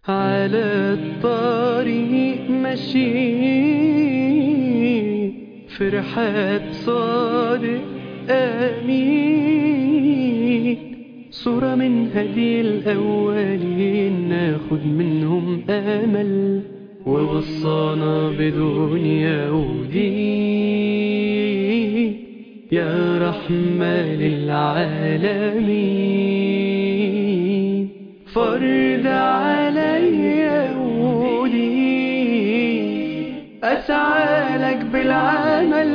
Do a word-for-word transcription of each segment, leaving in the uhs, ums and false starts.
على الطريق ماشي في رحاب صادق أمين، صورة من هدي الأولين ناخد منهم أمل، ووصانا بدنيا ودين يا رحمة للعالمين. فرض عليا ودين أسعى لك بالعمل،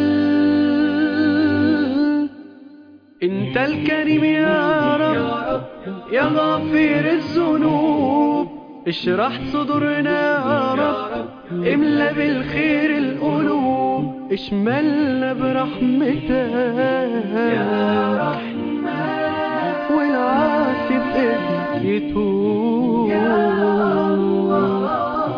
انت الكريم يا رب يا غفير الذنوب، اشرح صدورنا يا رب، املا بالخير القلوب، اشملنا برحمتك يا رحمن، والعاصي بإذنك يتوب يا الله.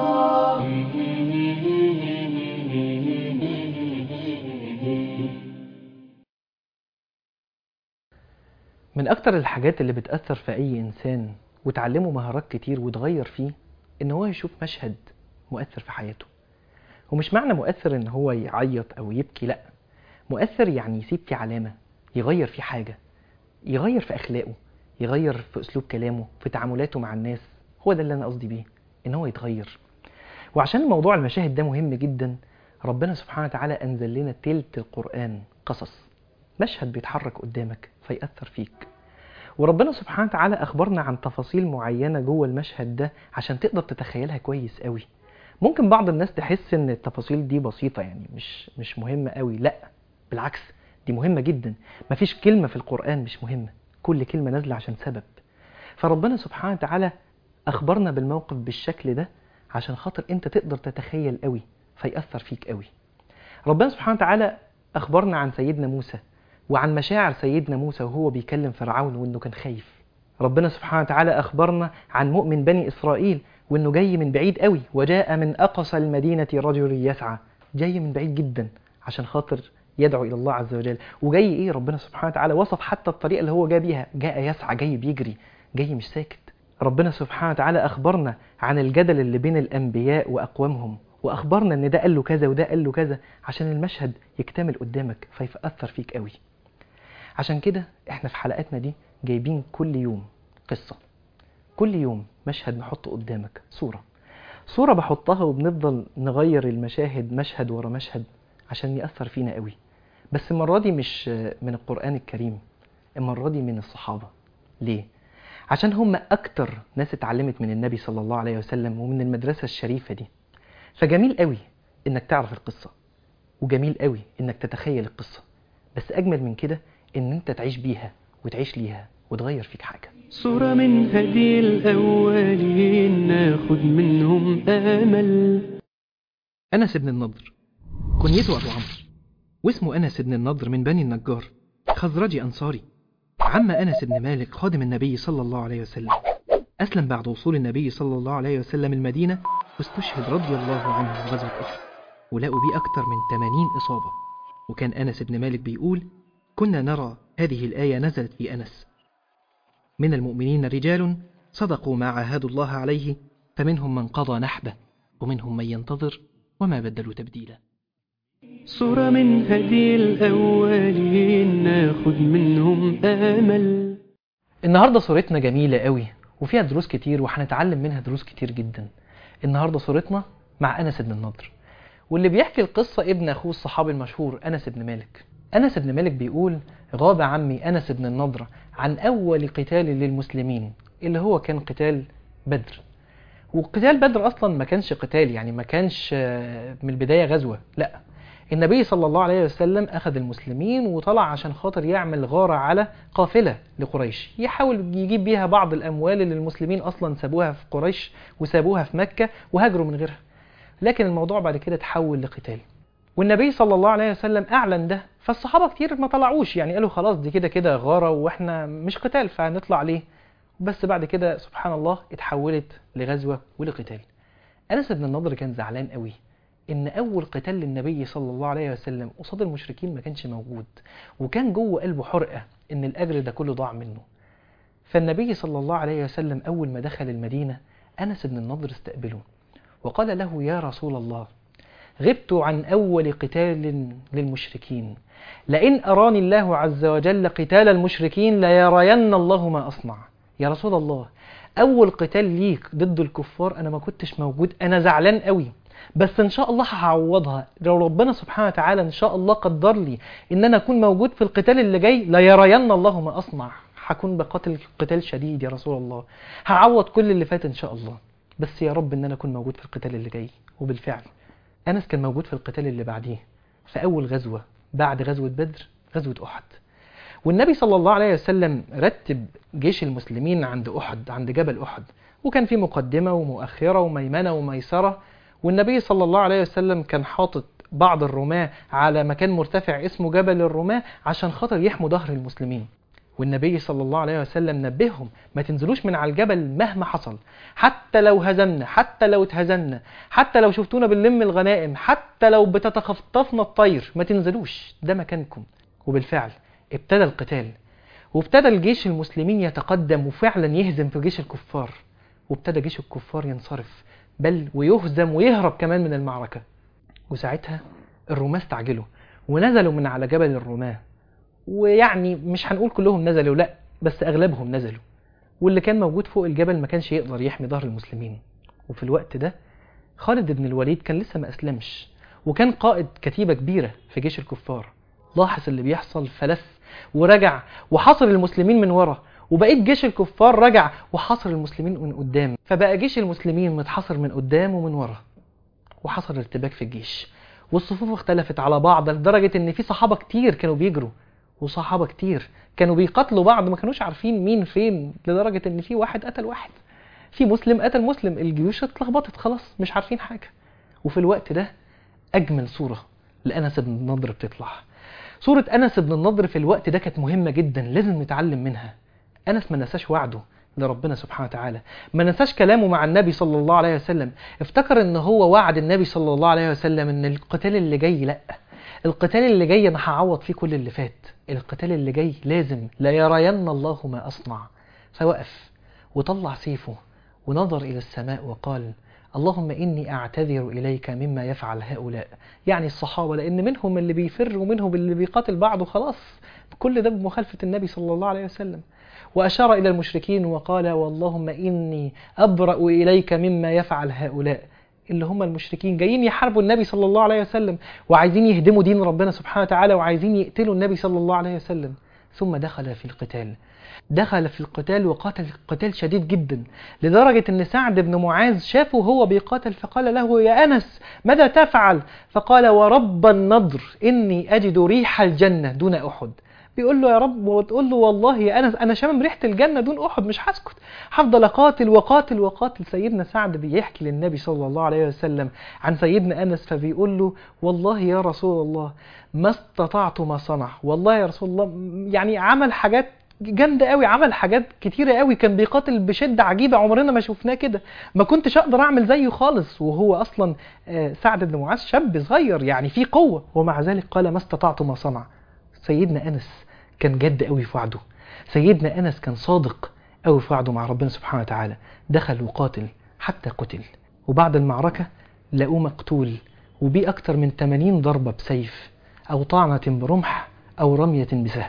من أكتر الحاجات اللي بتأثر في أي إنسان وتعلمه مهارات كتير وتغير فيه إن هو يشوف مشهد مؤثر في حياته. ومش معنى مؤثر إن هو يعيط أو يبكي، لأ، مؤثر يعني يسيب فيه علامة، يغير فيه حاجة، يغير في أخلاقه، يغير في أسلوب كلامه، في تعاملاته مع الناس. هو ده اللي أنا قصدي بيه، إن هو يتغير. وعشان الموضوع المشاهد ده مهم جدا، ربنا سبحانه وتعالى أنزل لنا تلت القرآن قصص، مشهد بيتحرك قدامك فيأثر فيك. وربنا سبحانه وتعالى أخبرنا عن تفاصيل معينة جوه المشهد ده عشان تقدر تتخيلها كويس قوي. ممكن بعض الناس تحس ان التفاصيل دي بسيطة، يعني مش مش مهمة قوي. لا، بالعكس، دي مهمة جدا. مفيش كلمة في القرآن مش مهمة، كل كلمة نازلة عشان سبب. فربنا سبحانه وتعالى أخبرنا بالموقف بالشكل ده عشان خاطر انت تقدر تتخيل قوي فيأثر فيك قوي. ربنا سبحانه وتعالى أخبرنا عن سيدنا موسى وعن مشاعر سيدنا موسى وهو بيكلم فرعون وانه كان خايف. ربنا سبحانه وتعالى أخبرنا عن مؤمن بني إسرائيل وانه جاي من بعيد قوي، وجاء من أقصى المدينة رجل يسعى، جاي من بعيد جدا عشان خاطر يدعو إلى الله عز وجل. وجاي إيه؟ ربنا سبحانه وتعالى وصف حتى الطريقة اللي هو جاء بيها، جاء يسعى، جاي بيجري، جاي مش ساكت. ربنا سبحانه وتعالى أخبرنا عن الجدل اللي بين الأنبياء وأقوامهم، وأخبرنا إن ده قال له كذا وده قال له كذا عشان المشهد يكتمل قدامك فيأثر فيك قوي. عشان كده احنا في حلقاتنا دي جايبين كل يوم قصة، كل يوم مشهد نحطه قدامك، صورة صورة بحطها، وبنفضل نغير المشاهد مشهد ورا مشهد عشان يأثر فينا قوي. بس المرة دي مش من القرآن الكريم، المرة دي من الصحابة. ليه؟ عشان هم أكتر ناس اتعلمت من النبي صلى الله عليه وسلم ومن المدرسة الشريفة دي. فجميل قوي إنك تعرف القصة، وجميل قوي إنك تتخيل القصة، بس أجمل من كده إن أنت تعيش بيها وتعيش ليها وتغير فيك حاجة. صورة من هدي الأولين ناخد منهم آمل. أنس بن النضر كنيته أبو عمرو، واسمه أنس بن النضر من بني النجار، خزرجي أنصاري، عم أنس بن مالك خادم النبي صلى الله عليه وسلم. أسلم بعد وصول النبي صلى الله عليه وسلم المدينة، واستشهد رضي الله عنه في غزوة أحد، ولقوا بيه أكتر من ثمانين إصابة. وكان أنس بن مالك بيقول: كنا نرى هذه الآية نزلت في أنس: من المؤمنين رجال صدقوا ما عاهدوا الله عليه، فمنهم من قضى نحبه ومنهم من ينتظر وما بدلوا تبديلا. صورة من هدي الأولين ناخد منهم آمل. النهاردة صورتنا جميلة قوي وفيها دروس كتير، وهنتعلم منها دروس كتير جدا. النهاردة صورتنا مع أنس بن النضر، واللي بيحكي القصة ابن أخوه الصحابي المشهور أنس بن مالك. أنس بن مالك بيقول: غاب عمي أنس بن النضر عن أول قتال للمسلمين، اللي هو كان قتال بدر. وقتال بدر أصلا ما كانش قتال، يعني ما كانش من البداية غزوة، لا، النبي صلى الله عليه وسلم أخذ المسلمين وطلع عشان خاطر يعمل غارة على قافلة لقريش، يحاول يجيب بيها بعض الأموال اللي المسلمين أصلا سابوها في قريش وسابوها في مكة وهاجروا من غيرها. لكن الموضوع بعد كده تحول لقتال، والنبي صلى الله عليه وسلم أعلن ده، فالصحابة كتير ما طلعوش، يعني قالوا خلاص دي كده كده غارة وإحنا مش قتال فهنطلع ليه. بس بعد كده سبحان الله اتحولت لغزوة ولقتال. أنس بن النضر كان زعلان قوي إن أول قتال للنبي صلى الله عليه وسلم قصاد المشركين ما كانش موجود، وكان جوه قلبه حرقة إن الأجر ده كله ضاع منه. فالنبي صلى الله عليه وسلم أول ما دخل المدينة أنس بن النضر استقبله وقال له: يا رسول الله، غبت عن أول قتال للمشركين، لئن أراني الله عز وجل قتال المشركين ليرين الله ما أصنع. يا رسول الله، أول قتال ليك ضد الكفار أنا ما كنتش موجود، أنا زعلان قوي، بس إن شاء الله هعوضها. لو ربنا سبحانه وتعالى إن شاء الله قدر لي إن أنا أكون موجود في القتال اللي جاي ليرين الله ما أصنع، هكون بقاتل قتال شديد يا رسول الله، هعوض كل اللي فات إن شاء الله، بس يا رب إن أنا أكون موجود في القتال اللي جاي. وبالفعل أنس كان موجود في القتال اللي بعديه، في أول غزوة بعد غزوة بدر، غزوة أحد. والنبي صلى الله عليه وسلم رتب جيش المسلمين عند أحد، عند جبل أحد، وكان في مقدمة ومؤخرة وميمنة وميسرة. والنبي صلى الله عليه وسلم كان حاطط بعض الرماة على مكان مرتفع اسمه جبل الرماة عشان خاطر يحموا ظهر المسلمين. والنبي صلى الله عليه وسلم نبههم: ما تنزلوش من على الجبل مهما حصل، حتى لو هزمنا، حتى لو اتهزمنا، حتى لو شفتونا بنلم الغنائم، حتى لو بتتخطفنا الطير، ما تنزلوش، ده مكانكم. وبالفعل ابتدى القتال، وابتدى الجيش المسلمين يتقدم وفعلا يهزم في جيش الكفار، وابتدى جيش الكفار ينصرف، بل ويهزم ويهرب كمان من المعركة. وساعتها الرماة استعجلوا ونزلوا من على جبل الرماة، ويعني مش هنقول كلهم نزلوا، لا، بس أغلبهم نزلوا، واللي كان موجود فوق الجبل ما كانش يقدر يحمي ظهر المسلمين. وفي الوقت ده خالد بن الوليد كان لسه ما أسلمش، وكان قائد كتيبة كبيرة في جيش الكفار. لاحظ اللي بيحصل فلف ورجع وحاصر المسلمين من ورا، وبقيت جيش الكفار رجع وحاصر المسلمين من قدام، فبقى جيش المسلمين متحاصر من قدام ومن ورا، وحصل ارتباك في الجيش، والصفوف اختلفت على بعض لدرجة ان في صحابة كتير كانوا بيجروا، وصحابة كتير كانوا بيقتلوا بعض، ما كانوش عارفين مين فين، لدرجة ان في واحد قتل واحد، في مسلم قتل مسلم، الجيوش اتلخبطت خلاص مش عارفين حاجة. وفي الوقت ده أجمل صورة لأنس بن النضر بتطلع. صورة أنس بن النضر في الوقت ده كانت مهمة جدا، لازم نتعلم منها. أنس ما نساش وعده لربنا سبحانه وتعالى، ما نساش كلامه مع النبي صلى الله عليه وسلم، افتكر ان هو وعد النبي صلى الله عليه وسلم ان القتال اللي جاي، لا، القتال اللي جاي انا هعوض فيه كل اللي فات، القتال اللي جاي لازم لا يرين الله ما أصنع. فوقف وطلع سيفه ونظر إلى السماء وقال: اللهم إني أعتذر إليك مما يفعل هؤلاء، يعني الصحابة، لأن منهم اللي بيفر ومنهم اللي بيقاتل بعض وخلاص، كل ده بمخالفة النبي صلى الله عليه وسلم. وأشار إلى المشركين وقال: واللهم إني أبرأ إليك مما يفعل هؤلاء، اللي هم المشركين جايين يحاربوا النبي صلى الله عليه وسلم، وعايزين يهدموا دين ربنا سبحانه وتعالى، وعايزين يقتلوا النبي صلى الله عليه وسلم. ثم دخل في القتال، دخل في القتال وقاتل قتال شديد جدا، لدرجة ان سعد بن معاذ شافه هو بيقاتل فقال له: يا أنس ماذا تفعل؟ فقال: ورب النضر إني أجد ريح الجنة دون أحد. بيقول له: يا رب، وتقول له: والله يا أنس أنا شامم ريحة الجنة دون أحد، مش هسكت، هفضل أقاتل وقاتل وقاتل. سيدنا سعد بيحكي للنبي صلى الله عليه وسلم عن سيدنا أنس، فبيقول له: والله يا رسول الله ما استطعت ما صنع، والله يا رسول الله، يعني عمل حاجات جامدة قوي، عمل حاجات كتيرة قوي، كان بيقاتل بشدة عجيبة عمرنا ما شفناه كده، ما كنتش اقدر اعمل زيه خالص. وهو اصلا سعد بن معاذ شاب صغير يعني فيه قوة، ومع ذلك قال: ما استطعت ما صنع. سيدنا أنس كان جد قوي في وعده، سيدنا أنس كان صادق قوي في وعده مع ربنا سبحانه وتعالى، دخل وقاتل حتى قتل، وبعد المعركة لقوه مقتول وبيه أكتر من ثمانين ضربة بسيف أو طعنة برمح أو رمية بسهم.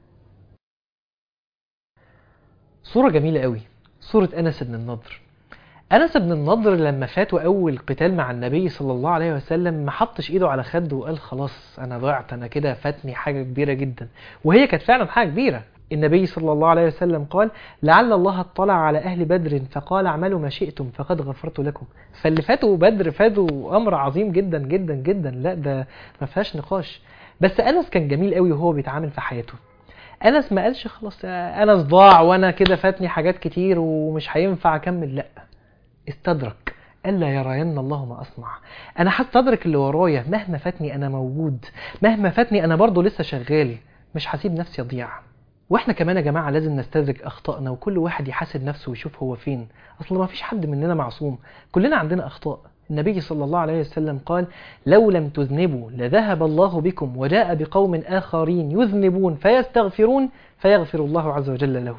صورة جميلة قوي، صورة أنس بن النضر. أنس بن النضر لما فاتوا أول قتال مع النبي صلى الله عليه وسلم ما حطش إيده على خده وقال: خلاص أنا ضعت، أنا كده فاتني حاجة كبيرة جدا، وهي كانت فعلا حاجة كبيرة. النبي صلى الله عليه وسلم قال: لعل الله اطلع على أهل بدر فقال: اعملوا ما شئتم فقد غفرت لكم. فاللي فاتوا بدر فاتوا أمر عظيم جدا جدا جدا، لا ده ما فيهاش نقاش. بس أنس كان جميل قوي وهو بيتعامل في حياته. أنس ما قالش: خلاص أنس ضاع وأنا كده فاتني حاجات كتير ومش هينفع أكمل، لا، استدرك، ألا يرين الله ما أصنع، أنا هستدرك اللي ورايا، مهما فاتني أنا موجود، مهما فاتني أنا برضو لسه شغال، مش هسيب نفسي أضيع. وإحنا كمان يا جماعة لازم نستدرك أخطائنا، وكل واحد يحاسب نفسه ويشوف هو فين، أصلا ما فيش حد مننا معصوم، كلنا عندنا أخطاء. النبي صلى الله عليه وسلم قال: لو لم تذنبوا لذهب الله بكم وجاء بقوم آخرين يذنبون فيستغفرون فيغفر الله عز وجل لهم.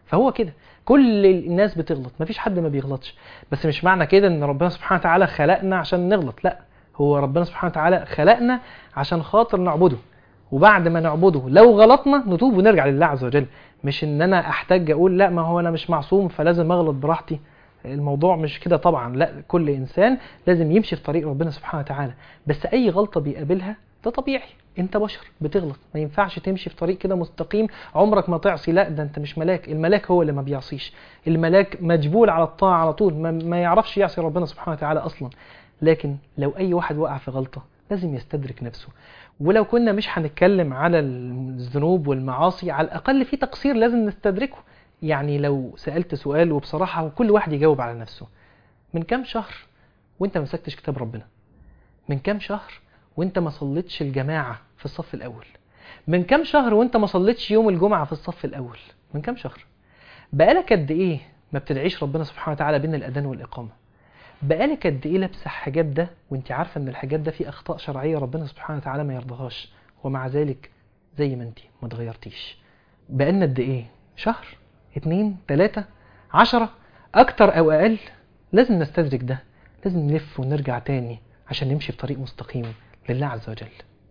فهو كده كل الناس بتغلط، مفيش حد ما بيغلطش. بس مش معنى كده ان ربنا سبحانه وتعالى خلقنا عشان نغلط، لا، هو ربنا سبحانه وتعالى خلقنا عشان خاطر نعبده، وبعد ما نعبده لو غلطنا نتوب ونرجع لله عز وجل. مش ان انا احتاج اقول لا ما هو انا مش معصوم فلازم اغلط براحتي. الموضوع مش كده طبعا، لا، كل انسان لازم يمشي في طريق ربنا سبحانه وتعالى، بس اي غلطة بيقابلها ده طبيعي، انت بشر بتغلط، ما ينفعش تمشي في طريق كده مستقيم عمرك ما تعصي، لا، ده انت مش ملاك، الملاك هو اللي ما بيعصيش، الملاك مجبول على الطاعة على طول، ما, ما يعرفش يعصي ربنا سبحانه وتعالى اصلا. لكن لو اي واحد وقع في غلطة لازم يستدرك نفسه، ولو كنا مش هنتكلم على الذنوب والمعاصي على الاقل في تقصير لازم نستدركه. يعني لو سألت سؤال وبصراحة وكل واحد يجاوب على نفسه، من كام شهر وانت ما مسكتش كتاب ربنا؟ من كام شهر وانت ما صليتش الجماعة في الصف الأول؟ من كام شهر وانت ما صليتش يوم الجمعة في الصف الأول؟ من كام شهر؟ بقالك قد ايه ما بتدعيش ربنا سبحانه وتعالى بين الأذان والإقامة؟ بقالك قد ايه لابسه الحجاب ده وانت عارفة ان الحجاب ده فيه أخطاء شرعية ربنا سبحانه وتعالى ما يرضاهاش، ومع ذلك زي ما انت ما اتغيرتيش؟ بقالنا قد ايه؟ شهر؟ اتنين؟ تلاتة؟ عشرة؟ أكتر أو أقل؟ لازم نستدرك ده، لازم نلف ونرجع تاني عشان نمشي في طريق مستقيم لله عز وجل.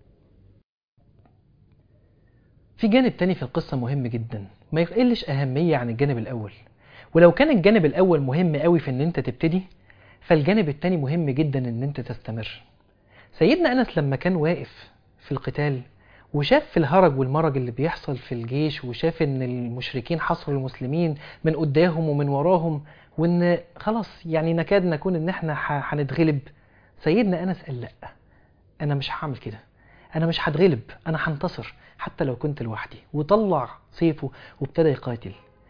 في جانب تاني في القصة مهم جدا ما يقلش أهمية عن الجانب الأول، ولو كان الجانب الأول مهم قوي في ان انت تبتدي، فالجانب التاني مهم جدا ان انت تستمر. سيدنا أنس لما كان واقف في القتال وشاف في الهرج والمرج اللي بيحصل في الجيش، وشاف ان المشركين حصروا المسلمين من قدامهم ومن وراهم، وان خلاص يعني نكاد نكون ان احنا هنتغلب، سيدنا أنس قال لا، انا مش هعمل كده، انا مش هتغلب، انا هنتصر حتى لو كنت لوحدي. وطلع سيفه وابتدى يقاتل،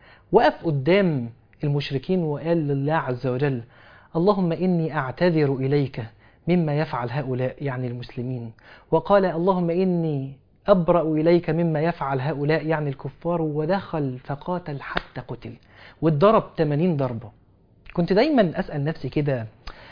وقف قدام المشركين وقال لله عز وجل: اللهم إني أعتذر إليك مما يفعل هؤلاء، يعني المسلمين. وقال: اللهم إني أبرأ إليك مما يفعل هؤلاء، يعني الكفار. ودخل فقاتل حتى قتل، واتضرب ثمانين ضربة. كنت دايما أسأل نفسي كده،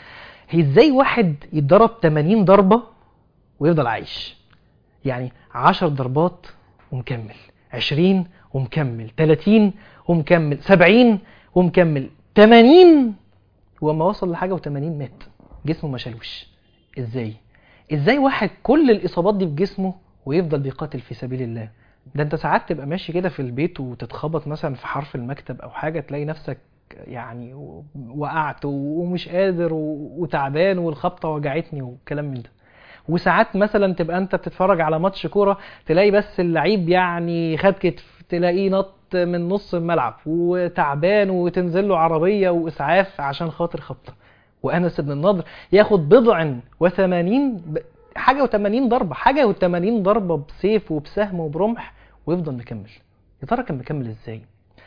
هي إزاي واحد يتضرب ثمانين ضربة ويفضل عايش؟ يعني عشر ضربات ومكمل، عشرين ومكمل، تلاتين ومكمل، سبعين ومكمل، تمانين، وما وصل لحاجة وتمانين مات، جسمه ما شالوش. ازاي؟ ازاي واحد كل الإصابات دي في جسمه ويفضل بيقاتل في سبيل الله؟ ده انت ساعات تبقى ماشي كده في البيت وتتخبط مثلا في حرف المكتب او حاجة، تلاقي نفسك يعني وقعت ومش قادر وتعبان والخبطة وجعتني والكلام من ده. وساعات مثلا تبقى انت بتتفرج على ماتش كورة، تلاقي بس اللعيب يعني خد كتف، تلاقيه نط من نص الملعب وتعبان وتنزل له عربية وإسعاف عشان خاطر خبطة. وأنس بن النضر ياخد بضع وثمانين حاجة وثمانين ضربة، حاجة وثمانين ضربة بسيف وبسهم وبرمح ويفضل مكمل. يا ترى كان مكمل ازاي؟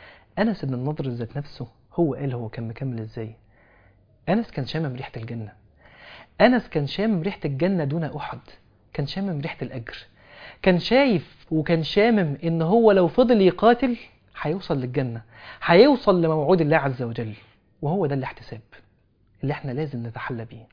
أنس بن النضر ذات نفسه هو قال هو كان مكمل ازاي. أنس كان شامم ريحة الجنة، أنس كان شامم ريحة الجنة دون أحد، كان شامم ريحة الأجر، كان شايف وكان شامم إن هو لو فضل يقاتل هيوصل للجنة، هيوصل لموعود الله عز وجل. وهو ده الاحتساب اللي احنا لازم نتحلى بيه.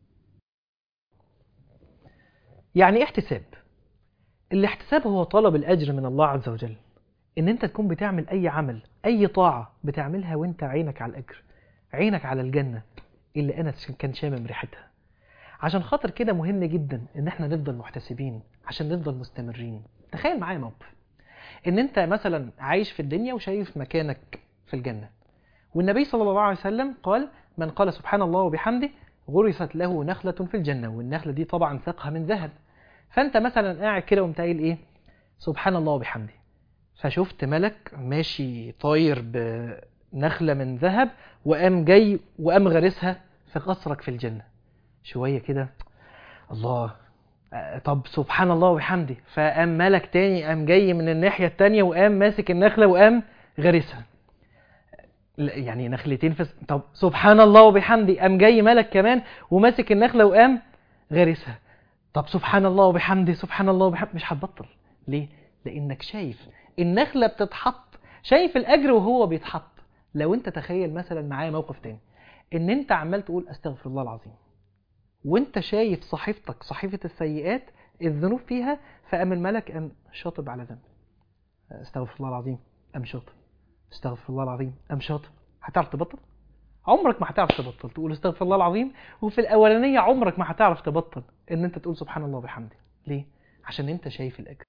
يعني ايه احتساب؟ الاحتساب هو طلب الأجر من الله عز وجل، إن أنت تكون بتعمل أي عمل، أي طاعة بتعملها وأنت عينك على الأجر، عينك على الجنة اللي أنس كان شامم ريحتها. عشان خاطر كده مهم جدا ان احنا نفضل محتسبين عشان نفضل مستمرين. تخيل معايا موقف، ان انت مثلا عايش في الدنيا وشايف مكانك في الجنة، والنبي صلى الله عليه وسلم قال: من قال سبحان الله وبحمده غرست له نخلة في الجنة. والنخلة دي طبعا ساقها من ذهب. فانت مثلا قاعد كده وانت قايل ايه؟ سبحان الله وبحمده. فشفت ملك ماشي طاير بنخلة من ذهب وقام جاي وقام غرسها في قصرك في الجنة. شوية كده الله، طب سبحان الله وبحمده، فقام ملك تاني قام جاي من الناحية التانية وقام ماسك النخلة وقام غرسها. يعني نخلتين في... طب سبحان الله وبحمده، قام جاي ملك كمان وماسك النخلة وقام غرسها. طب سبحان الله وبحمده، سبحان الله وبحمده، مش هتبطل. ليه؟ لأنك شايف النخلة بتتحط، شايف الأجر وهو بيتحط. لو انت تخيل مثلا معايا موقف تاني، ان انت عمال تقول استغفر الله العظيم وانت شايف صحيفتك صحيفة السيئات الذنوب فيها، فقام الملك قام شاطب على ذنب، استغفر الله العظيم، قام شاطب، استغفر الله العظيم، قام شاطر، هتعرف تبطل؟ عمرك ما هتعرف تبطل تقول استغفر الله العظيم، وفي الاولانيه عمرك ما هتعرف تبطل ان انت تقول سبحان الله وبحمده. ليه؟ عشان انت شايف الاجر.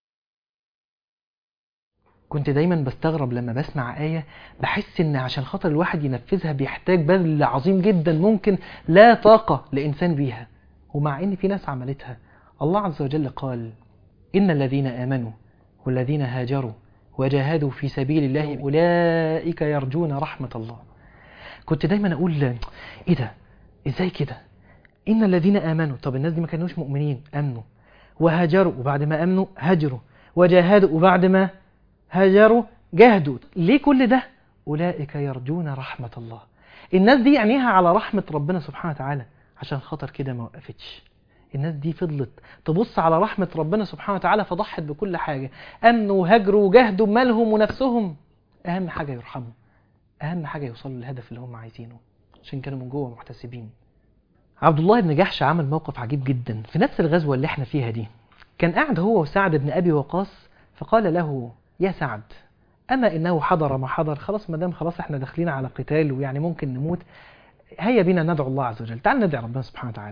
كنت دايما بستغرب لما بسمع آية بحس ان عشان خاطر الواحد ينفذها بيحتاج بذل عظيم جدا ممكن لا طاقة لإنسان بيها، ومع ان في ناس عملتها. الله عز وجل قال إن الذين آمنوا والذين هاجروا وجاهدوا في سبيل الله أولئك يرجون رحمة الله. كنت دايما أقول إيه ده؟ إزاي كده؟ إن الذين آمنوا، طب الناس دي ما كانوش مؤمنين، أمنوا، وهاجروا وبعد ما أمنوا هاجروا، وجاهدوا وبعد ما هاجروا جاهدوا. ليه كل ده؟ أولئك يرجون رحمة الله. الناس دي عينيها على رحمة ربنا سبحانه وتعالى، عشان خاطر كده ما وقفتش. الناس دي فضلت تبص على رحمة ربنا سبحانه وتعالى فضحت بكل حاجة. أمنوا وهاجروا وجاهدوا بمالهم ونفسهم، أهم حاجة يرحموا، أهم حاجة يوصلوا للهدف اللي هم عايزينه، عشان كانوا من جوه محتسبين. عبد الله بن جحش عمل موقف عجيب جدا في نفس الغزوة اللي احنا فيها دي. كان قاعد هو وسعد بن أبي وقاص، فقال له يا سعد أما إنه حضر ما حضر، خلاص مدام خلاص احنا داخلين على قتال ويعني ممكن نموت، هيا بينا ندعو الله عز وجل، تعال ندعي ربنا سبحانه وتعالى.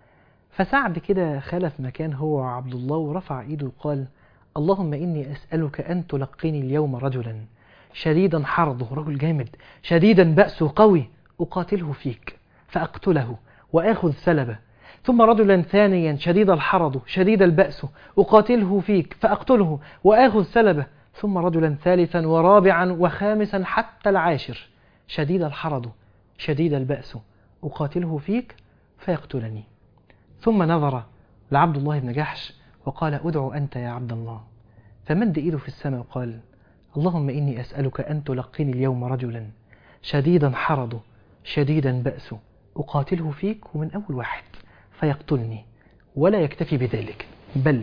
فسعد كده خلف مكان هو وعبد الله ورفع ايده وقال اللهم إني أسألك أن تلقيني اليوم رجلا شديدا حرضه، رجل جامد شديدا بأسه قوي، أقاتله فيك فأقتله وآخذ سلبه، ثم رجلا ثانيا شديد الحرض شديد البأس أقاتله فيك فأقتله وآخذ سلبه، ثم رجلا ثالثا ورابعا وخامسا حتى العاشر شديد الحرض شديد البأس أقاتله فيك فيقتلني. ثم نظر لعبد الله بن جحش وقال ادعو أنت يا عبد الله، فمد إيده في السماء وقال اللهم إني أسألك أن تلقيني اليوم رجلا شديدا حرض شديدا بأس أقاتله فيك ومن أول واحد فيقتلني، ولا يكتفي بذلك بل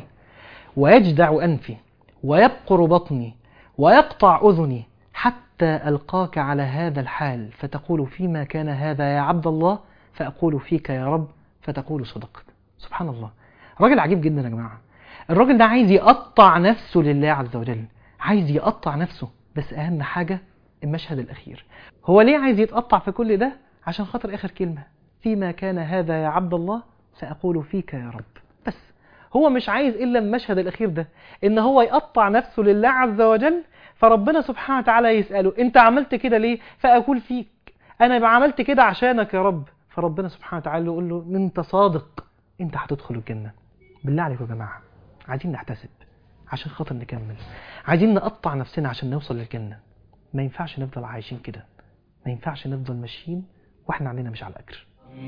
ويجدع أنفي ويبقر بطني ويقطع أذني حتى ألقاك على هذا الحال فتقول فيما كان هذا يا عبد الله، فأقول فيك يا رب فتقول صدقت. سبحان الله، راجل عجيب جدا يا جماعة. الراجل ده عايز يقطع نفسه لله عز وجل، عايز يقطع نفسه، بس أهم حاجة المشهد الأخير. هو ليه عايز يتقطع في كل ده؟ عشان خاطر آخر كلمة فيما كان هذا يا عبد الله فأقول فيك يا رب. بس هو مش عايز إلا المشهد الأخير ده، إن هو يقطع نفسه لله عز وجل، فربنا سبحانه وتعالى يسأله أنت عملت كده ليه؟ فأقول فيك أنا عملت كده عشانك يا رب، فربنا سبحانه وتعالى يقول له أنت صادق، أنت هتدخل الجنة. بالله عليكم يا جماعة، عايزين نحتسب عشان خاطر نكمل، عايزين نقطع نفسنا عشان نوصل للجنة. ما ينفعش نفضل عايشين كده، ما ينفعش نفضل ماشيين واحنا علينا مش على الأجر.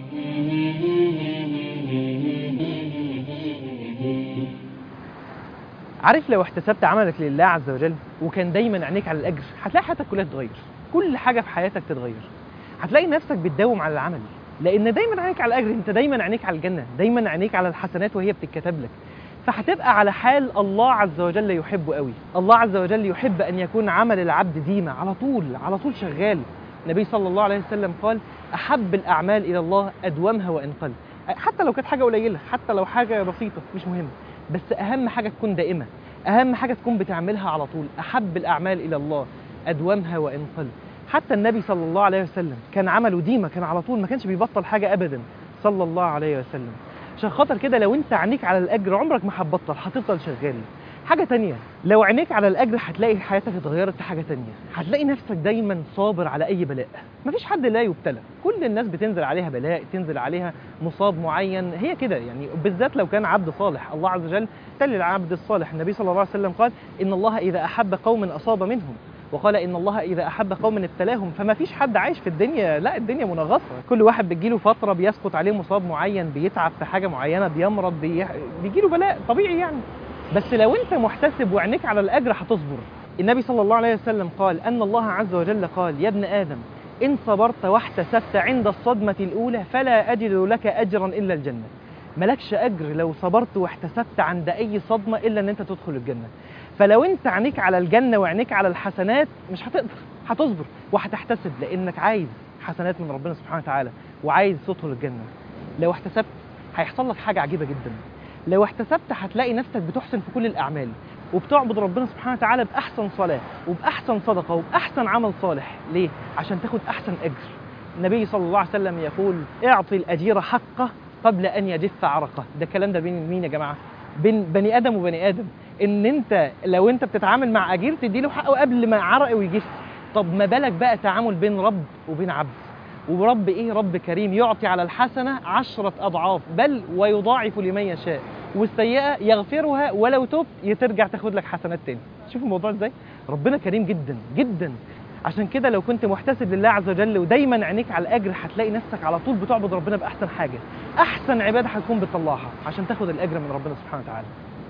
عارف لو احتسبت عملك لله عز وجل وكان دايما عينيك على الأجر، هتلاقي حياتك كلها تتغير، كل حاجة في حياتك تتغير، هتلاقي نفسك بتداوم على العمل، لأن دايما عينيك على الأجر، انت دايما عينيك على الجنة، دايما عينيك على الحسنات وهي بتتكتب لك، فهتبقى على حال الله عز وجل يحبه قوي. الله عز وجل يحب أن يكون عمل العبد ديمة، على طول على طول شغال. النبي صلى الله عليه وسلم قال أحب الأعمال إلى الله أدومها وإن قل، حتى لو كانت حاجة قليلة، حتى لو حاجة بسيطة مش مهم، بس أهم حاجة تكون دائمة، أهم حاجة تكون بتعملها على طول. أحب الأعمال إلى الله أدومها وإن قل. حتى النبي صلى الله عليه وسلم كان عمله ديمة، كان على طول، ما كانش بيبطل حاجة أبدا صلى الله عليه وسلم. عشان خاطر كده لو انت عينيك على الأجر عمرك ما هتبطل، هتفضل شغال. حاجة تانية، لو عينيك على الأجر هتلاقي حياتك اتغيرت لحاجة تانية، هتلاقي نفسك دايما صابر على أي بلاء. مفيش حد لا يبتلى، كل الناس بتنزل عليها بلاء، تنزل عليها مصاب معين، هي كده يعني، بالذات لو كان عبد صالح. الله عز وجل تل العبد الصالح. النبي صلى الله عليه وسلم قال إن الله إذا أحب قوم أصاب منهم، وقال إن الله إذا أحب قوم ابتلاهم. فما فيش حد عايش في الدنيا، لا الدنيا منغصة، كل واحد بتجيله فترة بيسقط عليه مصاب معين، بيتعب في حاجة معينة، بيمرض، بي... بيجيله بلاء طبيعي يعني. بس لو أنت محتسب وعينيك على الأجر هتصبر. النبي صلى الله عليه وسلم قال أن الله عز وجل قال يا ابن آدم إن صبرت واحتسبت عند الصدمة الأولى فلا أجد لك أجرا إلا الجنة. ملكش أجر لو صبرت واحتسبت عند أي صدمة إلا أن أنت تدخل الجنة. فلو أنت عينيك على الجنة وعينيك على الحسنات مش هتقدر، هتصبر وهتحتسب، لأنك عايز حسنات من ربنا سبحانه وتعالى وعايز تدخل الجنة. لو احتسبت هيحصل لك حاجة عجيبة جدا. لو احتسبت هتلاقي نفسك بتحسن في كل الأعمال، وبتعبد ربنا سبحانه وتعالى بأحسن صلاة وبأحسن صدقة وبأحسن عمل صالح. ليه؟ عشان تاخد أحسن أجر. النبي صلى الله عليه وسلم يقول اعطي الأجير حقه قبل أن يجف عرقه. ده الكلام ده بين مين يا جماعة؟ بين بني آدم وبني آدم. إن أنت لو أنت بتتعامل مع أجير تديله حقه قبل ما عرقه ويجف. طب ما بالك بقى تعامل بين رب وبين عبد؟ ورب إيه؟ رب كريم يعطي على الحسنة عشرة أضعاف بل ويضاعف لمن يشاء، والسيئة يغفرها ولو تبت ترجع تاخد لك حسنات تاني. شوف الموضوع ازاي؟ ربنا كريم جدا جدا. عشان كده لو كنت محتسب لله عز وجل ودايما عينيك على الأجر هتلاقي نفسك على طول بتعبد ربنا بأحسن حاجة. أحسن عبادة هتكون بتطلعها عشان تاخد الأجر من ربنا سبحانه وتعالى.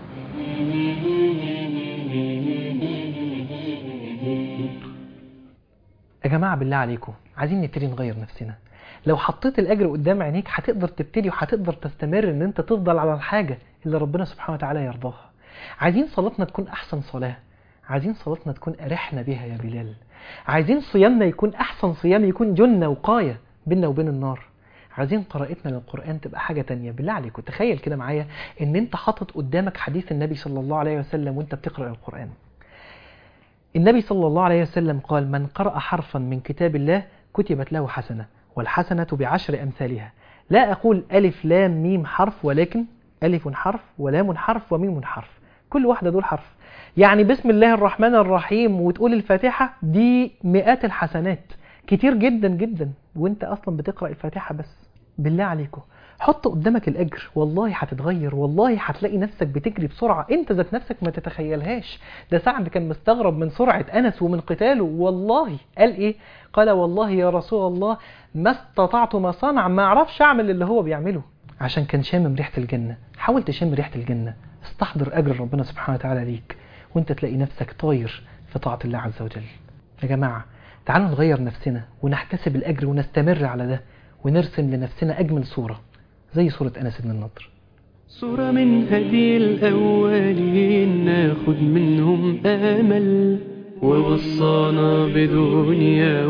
يا جماعة بالله عليكم عايزين نبتدي نغير نفسنا. لو حطيت الأجر قدام عينيك هتقدر تبتدي وهتقدر تستمر ان انت تفضل على الحاجة اللي ربنا سبحانه وتعالى يرضاها. عايزين صلاتنا تكون أحسن صلاة، عايزين صلاتنا تكون أرحنا بها يا بلال، عايزين صيامنا يكون أحسن صيام، يكون جنة وقاية بيننا وبين النار، عايزين قراءتنا للقرآن تبقى حاجة تانية. بالله عليكم تخيل كده معايا ان انت حاطط قدامك حديث النبي صلى الله عليه وسلم وانت بتقرأ القرآن. النبي صلى الله عليه وسلم قال من قرأ حرفا من كتاب الله كتبت له حسنة والحسنة بعشر أمثالها. لا أقول ألف لام ميم حرف، ولكن ألف حرف ولام حرف وميم حرف، كل واحدة دول حرف. يعني بسم الله الرحمن الرحيم وتقول الفاتحة دي مئات الحسنات، كتير جدا جدا وانت أصلا بتقرأ الفاتحة بس. بالله عليكم حط قدامك الأجر، والله هتتغير، والله هتلاقي نفسك بتجري بسرعة انت ذات نفسك ما تتخيلهاش. ده سعد كان مستغرب من سرعة أنس ومن قتاله، والله قال ايه؟ قال والله يا رسول الله ما استطعت ما صنع، ما اعرفش اعمل اللي هو بيعمله، عشان كان شامم ريحة الجنة. حاول تشم ريحة الجنة، استحضر أجر ربنا سبحانه وتعالى ليك وانت تلاقي نفسك طاير في طاعة الله عز وجل. يا جماعة تعالوا نغير نفسنا ونحتسب الأجر ونستمر على ده ونرسم لنفسنا أجمل صورة زي صورة أنس بن النضر. صورة من هدي الأولين ناخد منهم آمل، ووصانا بدنيا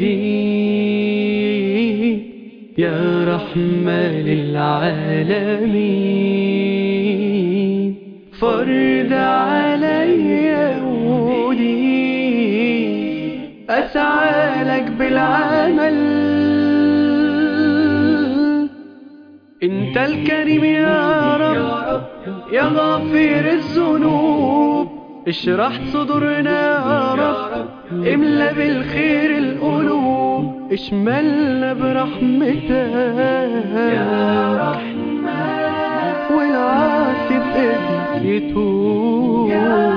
ودين يا رحمة للعالمين. فرد علي ودين أسعى لك بالعمل، انت الكريم يا رب يا غافر الذنوب. اشرح صدورنا يا رب املا بالخير القلوب. اشملنا برحمتك يا رحمن والعاصي بإذنك يتوب.